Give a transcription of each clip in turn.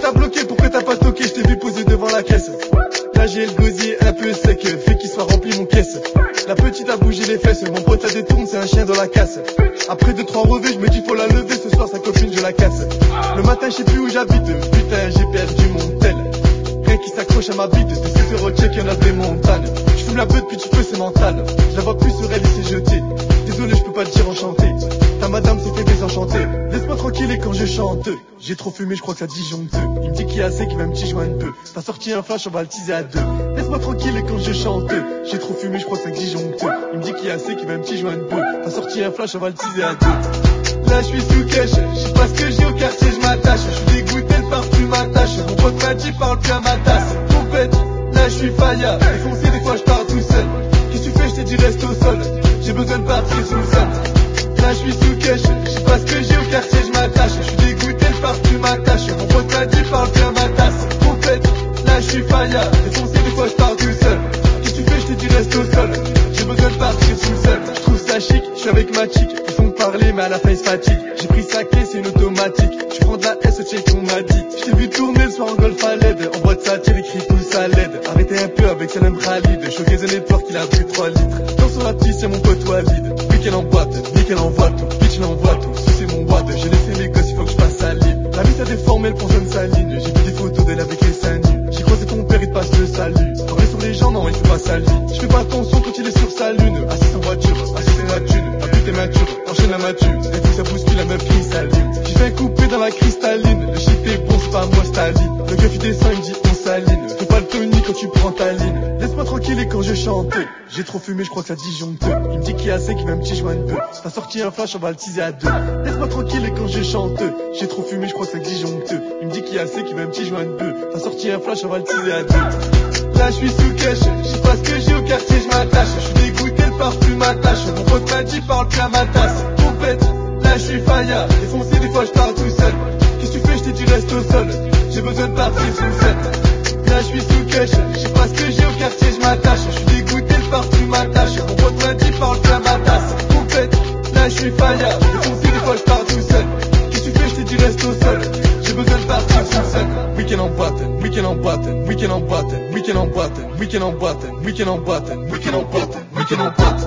t'as bloqué, pourquoi t'as pas toqué? Je t'ai vu poser devant la caisse. Là j'ai le gosier un peu sec, fait qu'il soit rempli mon caisse. La petite a bougé les fesses, mon pote la détourne, c'est un chien dans la casse. Après 2-3 revêts, je me dis faut la lever, ce soir sa copine je la casse. Le matin je sais plus où j'habite, putain j'ai perdu mon tel. Rien qui s'accroche à ma bite, des scooters au check, y'en a des montagnes. Je fume la beuh depuis tu peux, c'est mental. Je la vois plus sur elle, il s'est jeté. Désolé, je peux pas te dire enchanté. Ta madame s'est fait désenchanter. Laisse-moi tranquille et quand je chante. J'ai trop fumé, je crois que ça disjoncte. Il me dit qu'il y a assez, qu'il va me tijoindre un peu. T'as sorti un flash, on va le teaser à deux. Laisse-moi tranquille et quand je chante. J'ai trop fumé, je crois que ça disjoncte. Il me dit qu'il y a assez, qu'il va me tijoindre un peu. T'as sorti un flash, on va le teaser à deux. Là je suis sous cash, je sais pas ce que j'ai au quartier, je m'attache. Je suis dégoûté, le parfum m'attache. Mon pote m'a dit parle bien ma tasse. Compète, là je suis faya. Défoncé, des fois je pars tout seul. Qu'est-ce que tu fais, je t'ai dit reste au sol. J'ai besoin de partir sous le sol. Là je suis sous cash, je sais pas ce que j'ai au quartier, je m'attache. Je suis dégoûté, le parfum m'attache. Mon pote m'a dit parle bien ma tasse. Compète, là je suis faya. Défoncé, des fois je pars tout seul. Qu'est-ce que tu fais, je t'ai dit reste au sol. J'ai besoin de partir sous le sol. Je trouve ça chic, je suis avec ma chick. Ils font parler mais à la fin ils se fatiguent. J'ai pris sa clé, c'est une automatique. Tu prends de la S, check on m'a dit. Je t'ai vu tourner le soir en golf à LED. En boîte satire, écrit tout ça LED. Arrêtez un peu avec Salam Khalid. Showcase un network, il a bu 3 litres. Dans sur la piste, c'est mon pote Walid. Nickel en boîte, nickel envoie tout. Bitch, il envoie tout. C'est mon boîte, j'ai laissé les gosses, il faut que je passe à l'île. La vie ça déforme, elle consomme sa ligne. J'ai vu des photos d'elle avec les seins nus. J'ai croisé ton père, il te passe le salut. Parler sur les gens, non, il fait pas sa vie. Je fais pas attention quand il est sur sa lune. Assis en voiture, assis c'est ma thune. La pute est mature, enchaîne la mature. Et tout ça bouscule, la meuf qui s'allume. J'ai fait un coupé dans la cristalline. Le shit est bon, c'est pas moi, Staline. Le keuf il descend, il me dit on saline. Fais pas le Tony quand tu prends ta ligne. Laisse-moi tranquille et quand je chante. J'ai trop fumé, je crois que ça disjoncte. Il me dit qu'il y a assez, qu'il va me tijoindre un peu. T'as sorti un flash, on va le teaser à deux. Laisse-moi tranquille et quand je chante. J'ai trop fumé, je crois que ça disjoncte. Il me dit qu'il y a assez, qu'il va me tijoindre un peu. T'as sorti un flash, on va le teaser à deux. Là je suis sous cash, je sais pas ce que j'ai au quartier, je m'attache. Je suis dégoûté, le parfum m'attache. Mon pote m'a dit parle bien ma tasse. Compète, là je suis faya. Défoncé, des fois je pars tout seul. Qu'est-ce que tu fais, je t'ai dit reste au sol. J'ai besoin de partir sous le set. Là je suis sous cash, je sais pas ce que j'ai au quartier, je m'attache. Je suis dégoûté, le parfum m'attache. Mon pote m'a dit parle bien ma tasse. Compète, là je suis faya. Défoncé, des fois je pars tout seul. Qu'est-ce que tu fais, je t'ai dit reste au sol. J'ai besoin de partir sous le set. Week-end en boîte, week-end en boîte, week-end en boîte, week-end en boîte, week-end en boîte, week-end en boîte, week-end en boîte, week-end en boîte.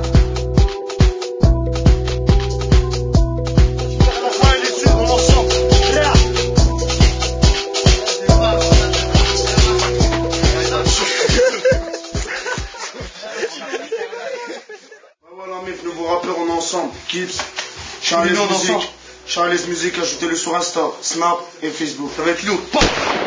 Nouveau rappeur en ensemble, Kips, Charles Music, ajoutez-le sur Insta, Snap et Facebook. Ça va être lourd.